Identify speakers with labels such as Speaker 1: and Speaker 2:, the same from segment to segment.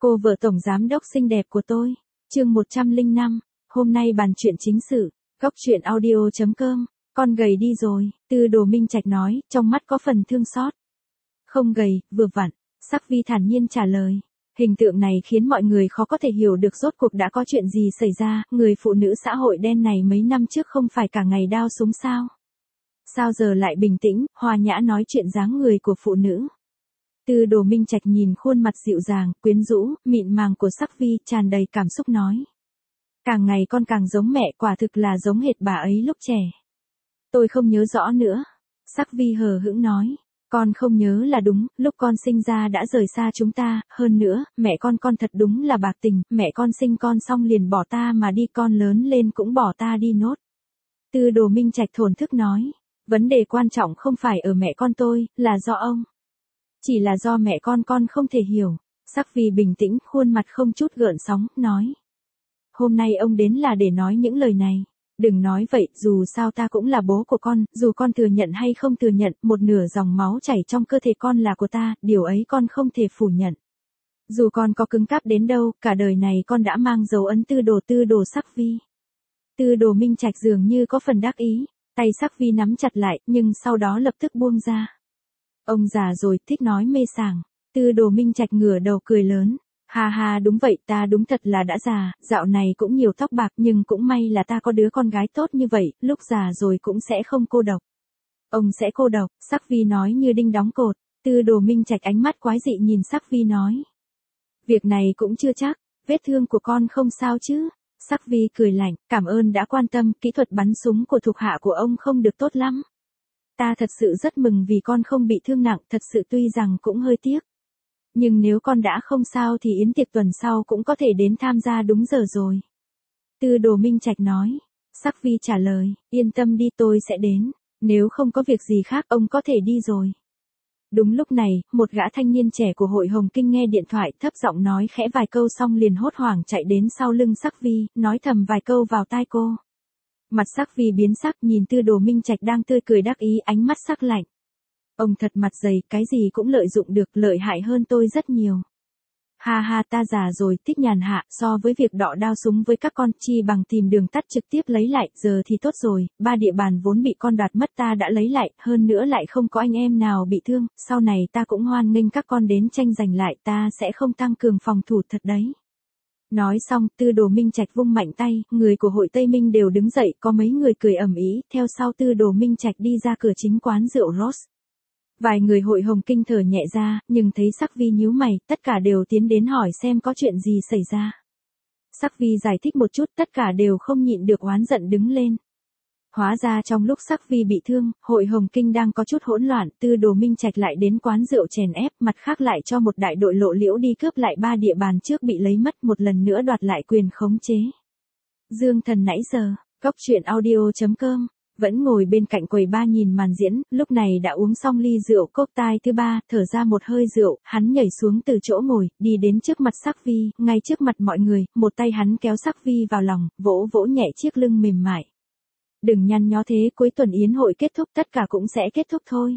Speaker 1: Cô vợ tổng giám đốc xinh đẹp của tôi. Chương 105. Hôm nay bàn chuyện chính sự. Góc truyện audio.com. Con gầy đi rồi, Tư Đồ Minh Trạch nói, trong mắt có phần thương xót. Không gầy, vừa vặn. Sắc Vi thản nhiên trả lời. Hình tượng này khiến mọi người khó có thể hiểu được rốt cuộc đã có chuyện gì xảy ra. Người phụ nữ xã hội đen này mấy năm trước không phải cả ngày đao súng sao? Sao giờ lại bình tĩnh, hòa nhã nói chuyện dáng người của phụ nữ? Tư Đồ Minh Trạch nhìn khuôn mặt dịu dàng, quyến rũ, mịn màng của Sắc Vi, tràn đầy cảm xúc nói. Càng ngày con càng giống mẹ, quả thực là giống hệt bà ấy lúc trẻ. Tôi không nhớ rõ nữa. Sắc Vi hờ hững nói. Con không nhớ là đúng, lúc con sinh ra đã rời xa chúng ta, hơn nữa, mẹ con thật đúng là bạc tình, mẹ con sinh con xong liền bỏ ta mà đi, con lớn lên cũng bỏ ta đi nốt. Tư Đồ Minh Trạch thổn thức nói. Vấn đề quan trọng không phải ở mẹ con tôi, là do ông. Chỉ là do mẹ con không thể hiểu. Sắc Vi bình tĩnh, khuôn mặt không chút gợn sóng, nói. Hôm nay ông đến là để nói những lời này. Đừng nói vậy, dù sao ta cũng là bố của con, dù con thừa nhận hay không thừa nhận, một nửa dòng máu chảy trong cơ thể con là của ta, điều ấy con không thể phủ nhận. Dù con có cứng cáp đến đâu, cả đời này con đã mang dấu ấn Tư Đồ Sắc Vi. Tư Đồ Minh Trạch dường như có phần đắc ý, tay Sắc Vi nắm chặt lại, nhưng sau đó lập tức buông ra. Ông già rồi, thích nói mê sảng. Tư Đồ Minh Trạch ngửa đầu cười lớn. Ha ha, đúng vậy, ta đúng thật là đã già, dạo này cũng nhiều tóc bạc, nhưng cũng may là ta có đứa con gái tốt như vậy, lúc già rồi cũng sẽ không cô độc. Ông sẽ cô độc, Sắc Vi nói như đinh đóng cột. Tư Đồ Minh Trạch ánh mắt quái dị nhìn Sắc Vi nói. Việc này cũng chưa chắc, vết thương của con không sao chứ? Sắc Vi cười lạnh, cảm ơn đã quan tâm, kỹ thuật bắn súng của thuộc hạ của ông không được tốt lắm. Ta thật sự rất mừng vì con không bị thương nặng, thật sự tuy rằng cũng hơi tiếc. Nhưng nếu con đã không sao thì yến tiệc tuần sau cũng có thể đến tham gia đúng giờ rồi. Tư Đồ Minh Trạch nói. Sắc Vi trả lời, yên tâm đi, tôi sẽ đến. Nếu không có việc gì khác ông có thể đi rồi. Đúng lúc này, một gã thanh niên trẻ của hội Hồng Kinh nghe điện thoại, thấp giọng nói khẽ vài câu xong liền hốt hoảng chạy đến sau lưng Sắc Vi, nói thầm vài câu vào tai cô. Mặt Sắc Vi biến sắc, nhìn Tư Đồ Minh Trạch đang tươi cười đắc ý, ánh mắt sắc lạnh. Ông thật mặt dày, cái gì cũng lợi dụng được, lợi hại hơn tôi rất nhiều. Ha ha, ta già rồi, thích nhàn hạ, so với việc đọ đao súng với các con, chi bằng tìm đường tắt trực tiếp lấy lại, giờ thì tốt rồi, 3 địa bàn vốn bị con đoạt mất ta đã lấy lại, hơn nữa lại không có anh em nào bị thương, sau này ta cũng hoan nghênh các con đến tranh giành lại, ta sẽ không tăng cường phòng thủ thật đấy. Nói xong, Tư Đồ Minh Trạch vung mạnh tay, người của hội Tây Minh đều đứng dậy, có mấy người cười ầm ĩ, theo sau Tư Đồ Minh Trạch đi ra cửa chính quán rượu Rose. Vài người hội Hồng Kinh thở nhẹ ra, nhưng thấy Sắc Vi nhíu mày, tất cả đều tiến đến hỏi xem có chuyện gì xảy ra. Sắc Vi giải thích một chút, tất cả đều không nhịn được oán giận đứng lên. Hóa ra trong lúc Sắc Vi bị thương, hội Hồng Kinh đang có chút hỗn loạn, Tư Đồ Minh Trạch lại đến quán rượu chèn ép, mặt khác lại cho một đại đội lộ liễu đi cướp lại 3 địa bàn trước bị lấy mất, một lần nữa đoạt lại quyền khống chế. Dương Thần nãy giờ, góc truyện audio.com. Vẫn ngồi bên cạnh quầy ba nhìn màn diễn, lúc này đã uống xong ly rượu cốc tai thứ 3, thở ra một hơi rượu, hắn nhảy xuống từ chỗ ngồi, đi đến trước mặt Sắc Vi, ngay trước mặt mọi người, một tay hắn kéo Sắc Vi vào lòng, vỗ vỗ nhẹ chiếc lưng mềm mại. Đừng nhăn nhó thế, cuối tuần yến hội kết thúc tất cả cũng sẽ kết thúc thôi.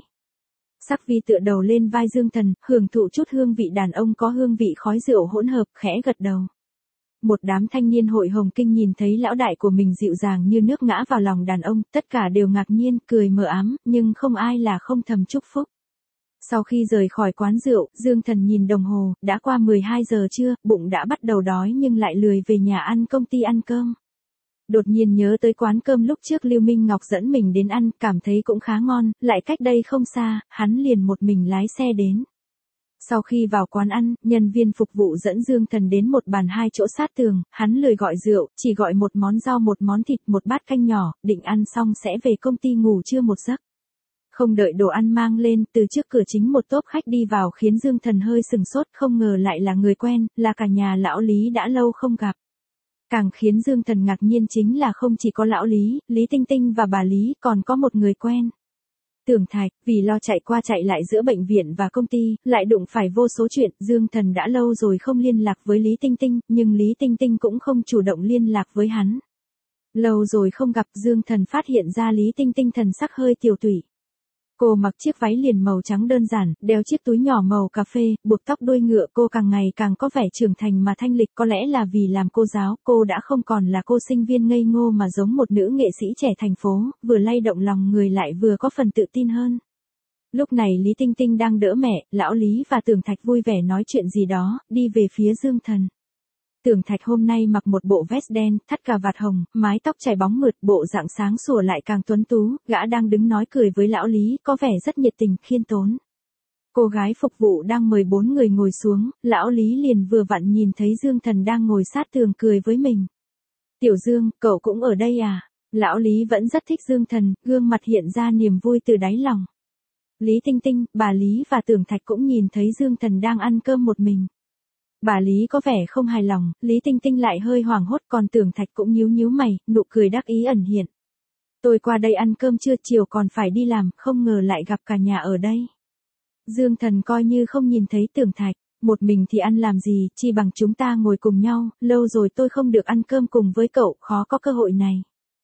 Speaker 1: Sắc Vi tựa đầu lên vai Dương Thần, hưởng thụ chút hương vị đàn ông có hương vị khói rượu hỗn hợp, khẽ gật đầu. Một đám thanh niên hội Hồng Kinh nhìn thấy lão đại của mình dịu dàng như nước ngã vào lòng đàn ông, tất cả đều ngạc nhiên, cười mờ ám, nhưng không ai là không thầm chúc phúc. Sau khi rời khỏi quán rượu, Dương Thần nhìn đồng hồ, đã qua 12 giờ trưa, bụng đã bắt đầu đói nhưng lại lười về nhà ăn công ty ăn cơm. Đột nhiên nhớ tới quán cơm lúc trước Lưu Minh Ngọc dẫn mình đến ăn, cảm thấy cũng khá ngon, lại cách đây không xa, hắn liền một mình lái xe đến. Sau khi vào quán ăn, nhân viên phục vụ dẫn Dương Thần đến một bàn 2 chỗ sát tường, hắn lười gọi rượu, chỉ gọi một món rau, một món thịt, một bát canh nhỏ, định ăn xong sẽ về công ty ngủ trưa một giấc. Không đợi đồ ăn mang lên, từ trước cửa chính một tốp khách đi vào khiến Dương Thần hơi sừng sốt, không ngờ lại là người quen, là cả nhà lão Lý đã lâu không gặp. Càng khiến Dương Thần ngạc nhiên chính là không chỉ có lão Lý, Lý Tinh Tinh và bà Lý, còn có một người quen. Tưởng Thạch, vì lo chạy qua chạy lại giữa bệnh viện và công ty, lại đụng phải vô số chuyện, Dương Thần đã lâu rồi không liên lạc với Lý Tinh Tinh, nhưng Lý Tinh Tinh cũng không chủ động liên lạc với hắn. Lâu rồi không gặp, Dương Thần phát hiện ra Lý Tinh Tinh thần sắc hơi tiểu tụy. Cô mặc chiếc váy liền màu trắng đơn giản, đeo chiếc túi nhỏ màu cà phê, buộc tóc đuôi ngựa. Cô càng ngày càng có vẻ trưởng thành mà thanh lịch, có lẽ là vì làm cô giáo, cô đã không còn là cô sinh viên ngây ngô mà giống một nữ nghệ sĩ trẻ thành phố, vừa lay động lòng người lại vừa có phần tự tin hơn. Lúc này Lý Tinh Tinh đang đỡ mẹ, Lão Lý và Tưởng Thạch vui vẻ nói chuyện gì đó, đi về phía Dương Thần. Tưởng Thạch hôm nay mặc một bộ vest đen, thắt cà vạt hồng, mái tóc chảy bóng mượt, bộ dạng sáng sủa lại càng tuấn tú, gã đang đứng nói cười với Lão Lý, có vẻ rất nhiệt tình, khiêm tốn. Cô gái phục vụ đang mời 4 người ngồi xuống, Lão Lý liền vừa vặn nhìn thấy Dương Thần đang ngồi sát tường cười với mình. Tiểu Dương, cậu cũng ở đây à? Lão Lý vẫn rất thích Dương Thần, gương mặt hiện ra niềm vui từ đáy lòng. Lý Tinh Tinh, bà Lý và Tưởng Thạch cũng nhìn thấy Dương Thần đang ăn cơm một mình. Bà Lý có vẻ không hài lòng, Lý Tinh Tinh lại hơi hoảng hốt, còn Tưởng Thạch cũng nhíu nhíu mày, nụ cười đắc ý ẩn hiện. Tôi qua đây ăn cơm trưa, chiều còn phải đi làm, không ngờ lại gặp cả nhà ở đây. Dương Thần coi như không nhìn thấy Tưởng Thạch, một mình thì ăn làm gì, chi bằng chúng ta ngồi cùng nhau, lâu rồi tôi không được ăn cơm cùng với cậu, khó có cơ hội này.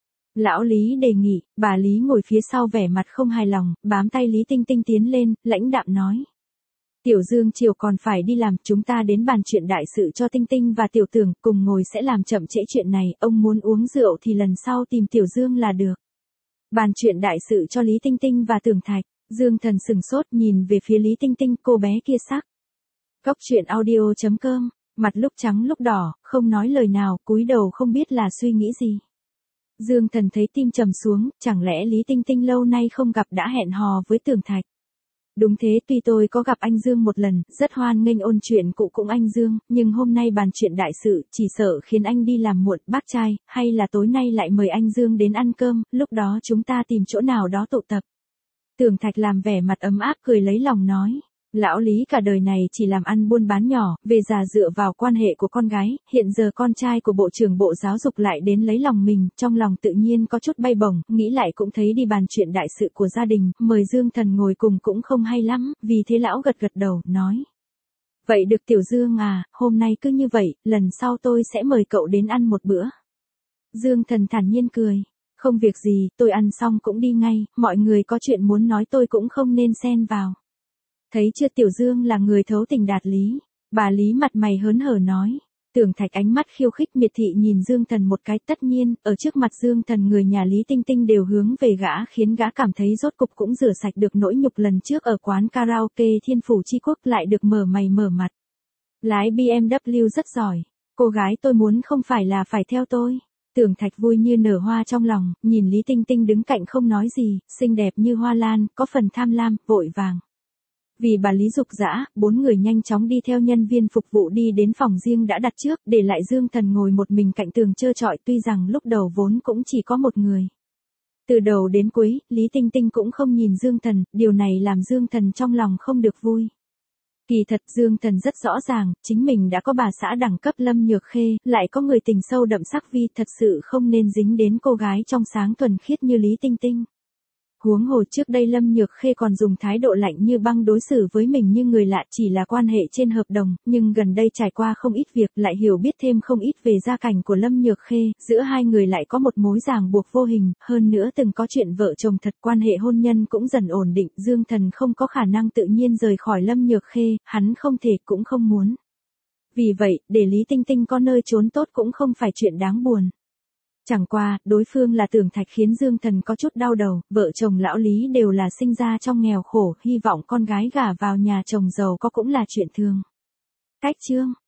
Speaker 1: Lão Lý đề nghị, bà Lý ngồi phía sau vẻ mặt không hài lòng, bám tay Lý Tinh Tinh tiến lên, lãnh đạm nói. Tiểu Dương chiều còn phải đi làm, chúng ta đến bàn chuyện đại sự cho Tinh Tinh và Tiểu Tưởng, cùng ngồi sẽ làm chậm trễ chuyện này, ông muốn uống rượu thì lần sau tìm Tiểu Dương là được. Bàn chuyện đại sự cho Lý Tinh Tinh và Tưởng Thạch, Dương Thần sừng sốt nhìn về phía Lý Tinh Tinh, cô bé kia sắc. Cóc truyện audio.com, mặt lúc trắng lúc đỏ, không nói lời nào, cúi đầu không biết là suy nghĩ gì. Dương Thần thấy tim trầm xuống, chẳng lẽ Lý Tinh Tinh lâu nay không gặp đã hẹn hò với Tưởng Thạch. Đúng thế, tuy tôi có gặp anh Dương một lần, rất hoan nghênh ôn chuyện cũ cũng anh Dương, nhưng hôm nay bàn chuyện đại sự, chỉ sợ khiến anh đi làm muộn, bác trai, hay là tối nay lại mời anh Dương đến ăn cơm, lúc đó chúng ta tìm chỗ nào đó tụ tập. Tưởng Thạch làm vẻ mặt ấm áp cười lấy lòng nói. Lão Lý cả đời này chỉ làm ăn buôn bán nhỏ, về già dựa vào quan hệ của con gái, hiện giờ con trai của Bộ trưởng Bộ Giáo dục lại đến lấy lòng mình, trong lòng tự nhiên có chút bay bổng, nghĩ lại cũng thấy đi bàn chuyện đại sự của gia đình, mời Dương Thần ngồi cùng cũng không hay lắm, vì thế lão gật gật đầu, nói. Vậy được Tiểu Dương à, hôm nay cứ như vậy, lần sau tôi sẽ mời cậu đến ăn một bữa. Dương Thần thản nhiên cười. Không việc gì, tôi ăn xong cũng đi ngay, mọi người có chuyện muốn nói tôi cũng không nên xen vào. Thấy chưa, Tiểu Dương là người thấu tình đạt lý. Bà Lý mặt mày hớn hở nói. Tưởng Thạch ánh mắt khiêu khích miệt thị nhìn Dương Thần một cái, tất nhiên, ở trước mặt Dương Thần người nhà Lý Tinh Tinh đều hướng về gã, khiến gã cảm thấy rốt cục cũng rửa sạch được nỗi nhục lần trước ở quán karaoke Thiên Phủ Chi Quốc, lại được mở mày mở mặt. Lái BMW rất giỏi. Cô gái tôi muốn không phải là phải theo tôi. Tưởng Thạch vui như nở hoa trong lòng, nhìn Lý Tinh Tinh đứng cạnh không nói gì, xinh đẹp như hoa lan, có phần tham lam, vội vàng. Vì bà Lý dục dã, 4 người nhanh chóng đi theo nhân viên phục vụ đi đến phòng riêng đã đặt trước, để lại Dương Thần ngồi một mình cạnh tường trơ trọi, tuy rằng lúc đầu vốn cũng chỉ có một người. Từ đầu đến cuối, Lý Tinh Tinh cũng không nhìn Dương Thần, điều này làm Dương Thần trong lòng không được vui. Kỳ thật Dương Thần rất rõ ràng, chính mình đã có bà xã đẳng cấp Lâm Nhược Khê, lại có người tình sâu đậm sắc Vi, thật sự không nên dính đến cô gái trong sáng thuần khiết như Lý Tinh Tinh. Huống hồ trước đây Lâm Nhược Khê còn dùng thái độ lạnh như băng đối xử với mình như người lạ, chỉ là quan hệ trên hợp đồng, nhưng gần đây trải qua không ít việc, lại hiểu biết thêm không ít về gia cảnh của Lâm Nhược Khê, giữa hai người lại có một mối ràng buộc vô hình, hơn nữa từng có chuyện vợ chồng thật, quan hệ hôn nhân cũng dần ổn định, Dương Thần không có khả năng tự nhiên rời khỏi Lâm Nhược Khê, hắn không thể cũng không muốn. Vì vậy, để Lý Tinh Tinh có nơi trốn tốt cũng không phải chuyện đáng buồn. Chẳng qua, đối phương là Tưởng Thạch khiến Dương Thần có chút đau đầu, vợ chồng lão Lý đều là sinh ra trong nghèo khổ, hy vọng con gái gả vào nhà chồng giàu có cũng là chuyện thường. Cách chương